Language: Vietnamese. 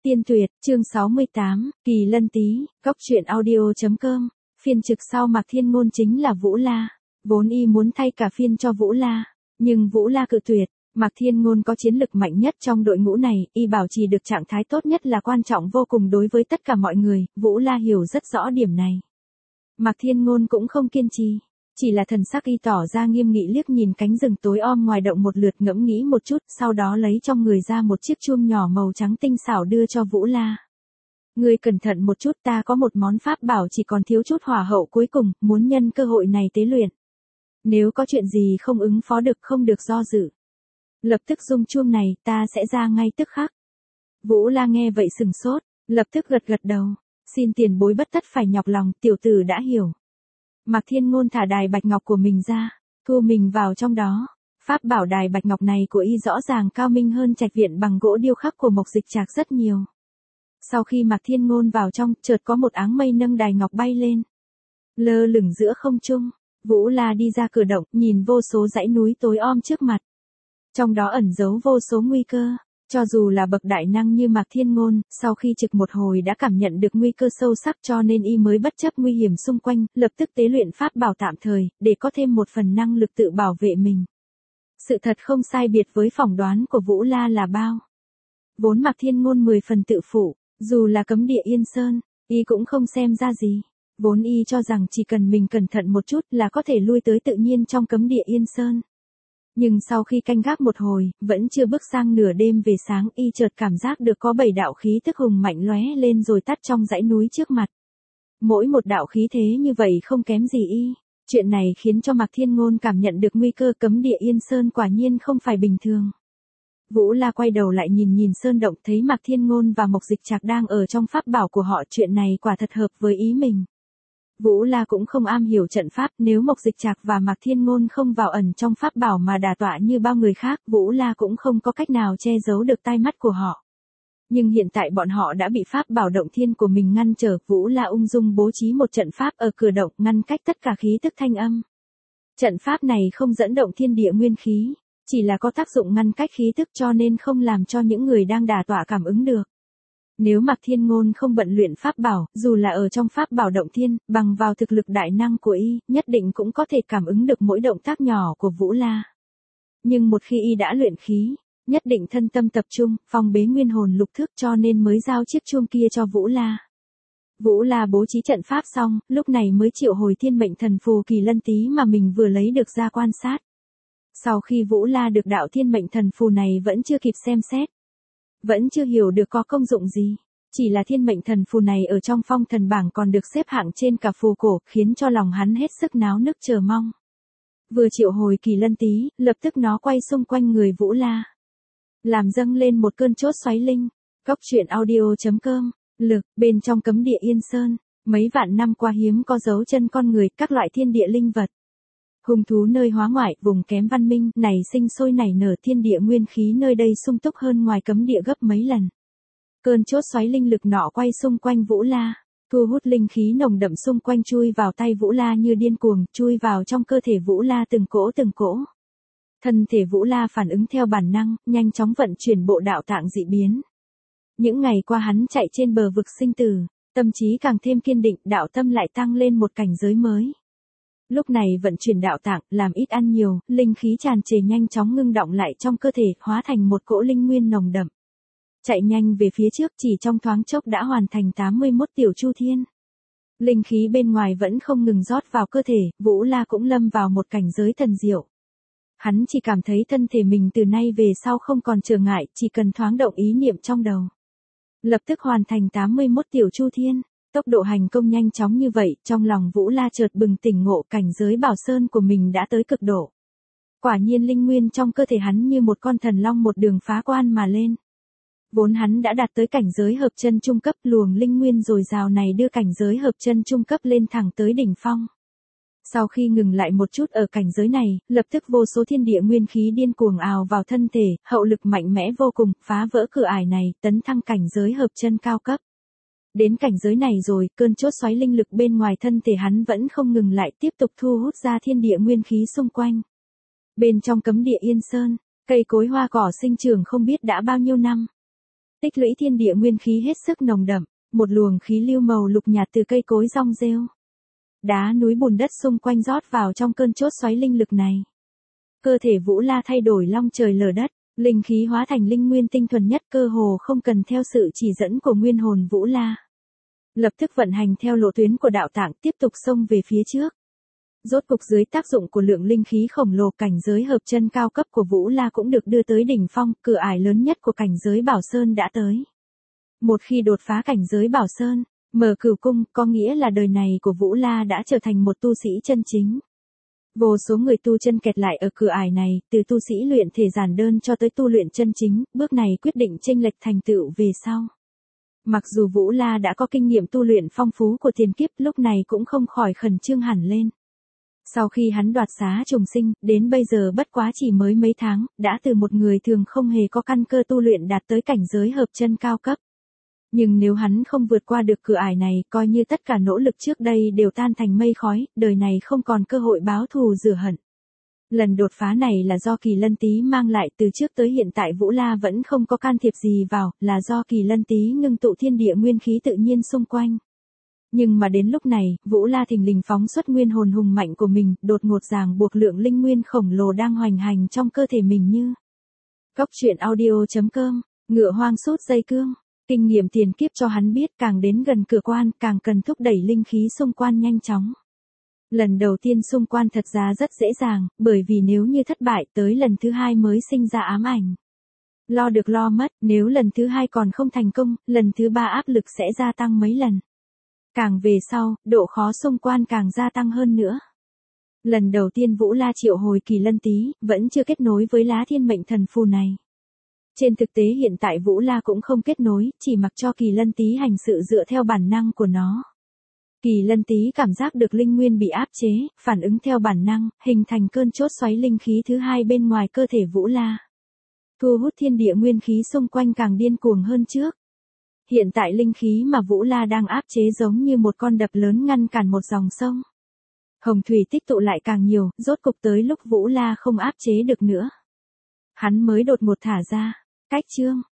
Tiên Tuyệt, chương 68, Kỳ Lân Tý, Góc truyện audio.com, phiên trực sau Mạc Thiên Ngôn chính là Vũ La. Vốn y muốn thay cả phiên cho Vũ La, nhưng Vũ La cự tuyệt. Mạc Thiên Ngôn có chiến lực mạnh nhất trong đội ngũ này, y bảo trì được trạng thái tốt nhất là quan trọng vô cùng đối với tất cả mọi người, Vũ La hiểu rất rõ điểm này. Mạc Thiên Ngôn cũng không kiên trì, chỉ là thần sắc y tỏ ra nghiêm nghị liếc nhìn cánh rừng tối om ngoài động một lượt ngẫm nghĩ một chút, sau đó lấy trong người ra một chiếc chuông nhỏ màu trắng tinh xảo đưa cho Vũ La. Ngươi cẩn thận một chút, ta có một món pháp bảo chỉ còn thiếu chút hỏa hậu cuối cùng, muốn nhân cơ hội này tế luyện. Nếu có chuyện gì không ứng phó được không được do dự. Lập tức rung chuông này, ta sẽ ra ngay tức khắc. Vũ La nghe vậy sừng sốt, lập tức gật đầu. Xin tiền bối bất tất phải nhọc lòng, tiểu tử đã hiểu. Mạc Thiên Ngôn thả đài bạch ngọc của mình ra, thu mình vào trong đó. Pháp bảo đài bạch ngọc này của y rõ ràng cao minh hơn trạch viện bằng gỗ điêu khắc của Mộc Dịch Trạc rất nhiều. Sau khi Mạc Thiên Ngôn vào trong, chợt có một áng mây nâng đài ngọc bay lên. Lơ lửng giữa không trung, Vũ La đi ra cửa động, nhìn vô số dãy núi tối om trước mặt. Trong đó ẩn giấu vô số nguy cơ. Cho dù là bậc đại năng như Mạc Thiên Ngôn, sau khi trực một hồi đã cảm nhận được nguy cơ sâu sắc cho nên y mới bất chấp nguy hiểm xung quanh, lập tức tế luyện pháp bảo tạm thời, để có thêm một phần năng lực tự bảo vệ mình. Sự thật không sai biệt với phỏng đoán của Vũ La là bao. Vốn Mạc Thiên Ngôn 10 phần tự phụ, dù là cấm địa Yên Sơn, y cũng không xem ra gì. Vốn y cho rằng chỉ cần mình cẩn thận một chút là có thể lui tới tự nhiên trong cấm địa Yên Sơn. Nhưng sau khi canh gác một hồi, vẫn chưa bước sang nửa đêm về sáng, y chợt cảm giác được có 7 đạo khí tức hùng mạnh lóe lên rồi tắt trong dãy núi trước mặt. Mỗi một đạo khí thế như vậy không kém gì y. Chuyện này khiến cho Mạc Thiên Ngôn cảm nhận được nguy cơ cấm địa Yên Sơn quả nhiên không phải bình thường. Vũ La quay đầu lại nhìn sơn động, thấy Mạc Thiên Ngôn và Mộc Dịch Trạc đang ở trong pháp bảo của họ, chuyện này quả thật hợp với ý mình. Vũ La cũng không am hiểu trận pháp, nếu Mộc Dịch Trạc và Mạc Thiên Ngôn không vào ẩn trong pháp bảo mà đả tọa như bao người khác, Vũ La cũng không có cách nào che giấu được tai mắt của họ. Nhưng hiện tại bọn họ đã bị pháp bảo động thiên của mình ngăn trở, Vũ La ung dung bố trí một trận pháp ở cửa động ngăn cách tất cả khí tức thanh âm. Trận pháp này không dẫn động thiên địa nguyên khí, chỉ là có tác dụng ngăn cách khí tức cho nên không làm cho những người đang đả tọa cảm ứng được. Nếu Mạc Thiên Ngôn không bận luyện pháp bảo, dù là ở trong pháp bảo động thiên, bằng vào thực lực đại năng của y, nhất định cũng có thể cảm ứng được mỗi động tác nhỏ của Vũ La. Nhưng một khi y đã luyện khí, nhất định thân tâm tập trung, phong bế nguyên hồn lục thức cho nên mới giao chiếc chuông kia cho Vũ La. Vũ La bố trí trận pháp xong, lúc này mới triệu hồi thiên mệnh thần phù Kỳ Lân Tý mà mình vừa lấy được ra quan sát. Sau khi Vũ La được đạo thiên mệnh thần phù này vẫn chưa kịp xem xét. Vẫn chưa hiểu được có công dụng gì. Chỉ là thiên mệnh thần phù này ở trong phong thần bảng còn được xếp hạng trên cả phù cổ, khiến cho lòng hắn hết sức náo nức chờ mong. Vừa triệu hồi Kỳ Lân Tý, lập tức nó quay xung quanh người Vũ La. Làm dâng lên một cơn chốt xoáy linh. Góc truyện audio.com, lực, bên trong cấm địa Yên Sơn, mấy vạn năm qua hiếm có dấu chân con người, các loại thiên địa linh vật. Hung thú nơi hóa ngoại, vùng kém văn minh, này sinh sôi nảy nở, thiên địa nguyên khí nơi đây sung túc hơn ngoài cấm địa gấp mấy lần. Cơn chốt xoáy linh lực nọ quay xung quanh Vũ La, thu hút linh khí nồng đậm xung quanh chui vào tay Vũ La như điên cuồng, chui vào trong cơ thể Vũ La từng cỗ. Thân thể Vũ La phản ứng theo bản năng, nhanh chóng vận chuyển bộ đạo tạng dị biến. Những ngày qua hắn chạy trên bờ vực sinh tử, tâm trí càng thêm kiên định, đạo tâm lại tăng lên một cảnh giới mới. Lúc này vận chuyển đạo tạng, làm ít ăn nhiều, linh khí tràn trề nhanh chóng ngưng đọng lại trong cơ thể, hóa thành một cỗ linh nguyên nồng đậm. Chạy nhanh về phía trước, chỉ trong thoáng chốc đã hoàn thành 81 tiểu chu thiên. Linh khí bên ngoài vẫn không ngừng rót vào cơ thể, Vũ La cũng lâm vào một cảnh giới thần diệu. Hắn chỉ cảm thấy thân thể mình từ nay về sau không còn trở ngại, chỉ cần thoáng động ý niệm trong đầu. Lập tức hoàn thành 81 tiểu chu thiên. Tốc độ hành công nhanh chóng như vậy, trong lòng Vũ La chợt bừng tỉnh ngộ, cảnh giới bảo sơn của mình đã tới cực độ. Quả nhiên linh nguyên trong cơ thể hắn như một con thần long một đường phá quan mà lên. Vốn hắn đã đạt tới cảnh giới hợp chân trung cấp, luồng linh nguyên dồi dào này đưa cảnh giới hợp chân trung cấp lên thẳng tới đỉnh phong. Sau khi ngừng lại một chút ở cảnh giới này, lập tức vô số thiên địa nguyên khí điên cuồng ào vào thân thể, hậu lực mạnh mẽ vô cùng, phá vỡ cửa ải này, tấn thăng cảnh giới hợp chân cao cấp. Đến cảnh giới này rồi, cơn chốt xoáy linh lực bên ngoài thân thể hắn vẫn không ngừng lại, tiếp tục thu hút ra thiên địa nguyên khí xung quanh. Bên trong cấm địa Yên Sơn, cây cối hoa cỏ sinh trưởng không biết đã bao nhiêu năm. Tích lũy thiên địa nguyên khí hết sức nồng đậm, một luồng khí lưu màu lục nhạt từ cây cối rong rêu. Đá núi bùn đất xung quanh rót vào trong cơn chốt xoáy linh lực này. Cơ thể Vũ La thay đổi long trời lở đất, linh khí hóa thành linh nguyên tinh thuần nhất, cơ hồ không cần theo sự chỉ dẫn của nguyên hồn Vũ La. Lập tức vận hành theo lộ tuyến của đạo tạng, tiếp tục xông về phía trước. Rốt cục dưới tác dụng của lượng linh khí khổng lồ, cảnh giới hợp chân cao cấp của Vũ La cũng được đưa tới đỉnh phong, cửa ải lớn nhất của cảnh giới Bảo Sơn đã tới. Một khi đột phá cảnh giới Bảo Sơn, mở cửu cung, có nghĩa là đời này của Vũ La đã trở thành một tu sĩ chân chính. Vô số người tu chân kẹt lại ở cửa ải này, từ tu sĩ luyện thể giản đơn cho tới tu luyện chân chính, bước này quyết định chênh lệch thành tựu về sau. Mặc dù Vũ La đã có kinh nghiệm tu luyện phong phú của tiền kiếp, lúc này cũng không khỏi khẩn trương hẳn lên. Sau khi hắn đoạt xá trùng sinh, đến bây giờ bất quá chỉ mới mấy tháng, đã từ một người thường không hề có căn cơ tu luyện đạt tới cảnh giới hợp chân cao cấp. Nhưng nếu hắn không vượt qua được cửa ải này, coi như tất cả nỗ lực trước đây đều tan thành mây khói, đời này không còn cơ hội báo thù rửa hận. Lần đột phá này là do Kỳ Lân Tý mang lại, từ trước tới hiện tại Vũ La vẫn không có can thiệp gì vào, là do Kỳ Lân Tý ngưng tụ thiên địa nguyên khí tự nhiên xung quanh. Nhưng mà đến lúc này, Vũ La thình lình phóng xuất nguyên hồn hùng mạnh của mình, đột ngột ràng buộc lượng linh nguyên khổng lồ đang hoành hành trong cơ thể mình như. Cốc truyện audio.com, ngựa hoang sút dây cương. Kinh nghiệm tiền kiếp cho hắn biết, càng đến gần cửa quan, càng cần thúc đẩy linh khí xung quanh nhanh chóng. Lần đầu tiên xung quanh thật ra rất dễ dàng, bởi vì nếu như thất bại, tới lần thứ hai mới sinh ra ám ảnh. Lo được lo mất, nếu lần thứ hai còn không thành công, lần thứ ba áp lực sẽ gia tăng mấy lần. Càng về sau, độ khó xung quanh càng gia tăng hơn nữa. Lần đầu tiên Vũ La triệu hồi Kỳ Lân Tý, vẫn chưa kết nối với lá thiên mệnh thần phù này. Trên thực tế hiện tại Vũ La cũng không kết nối, chỉ mặc cho Kỳ Lân Tý hành sự dựa theo bản năng của nó. Kỳ Lân Tý cảm giác được linh nguyên bị áp chế, phản ứng theo bản năng, hình thành cơn chốt xoáy linh khí thứ hai bên ngoài cơ thể Vũ La. Thu hút thiên địa nguyên khí xung quanh càng điên cuồng hơn trước. Hiện tại linh khí mà Vũ La đang áp chế giống như một con đập lớn ngăn cản một dòng sông. Hồng thủy tích tụ lại càng nhiều, rốt cục tới lúc Vũ La không áp chế được nữa. Hắn mới đột ngột thả ra. Cách chương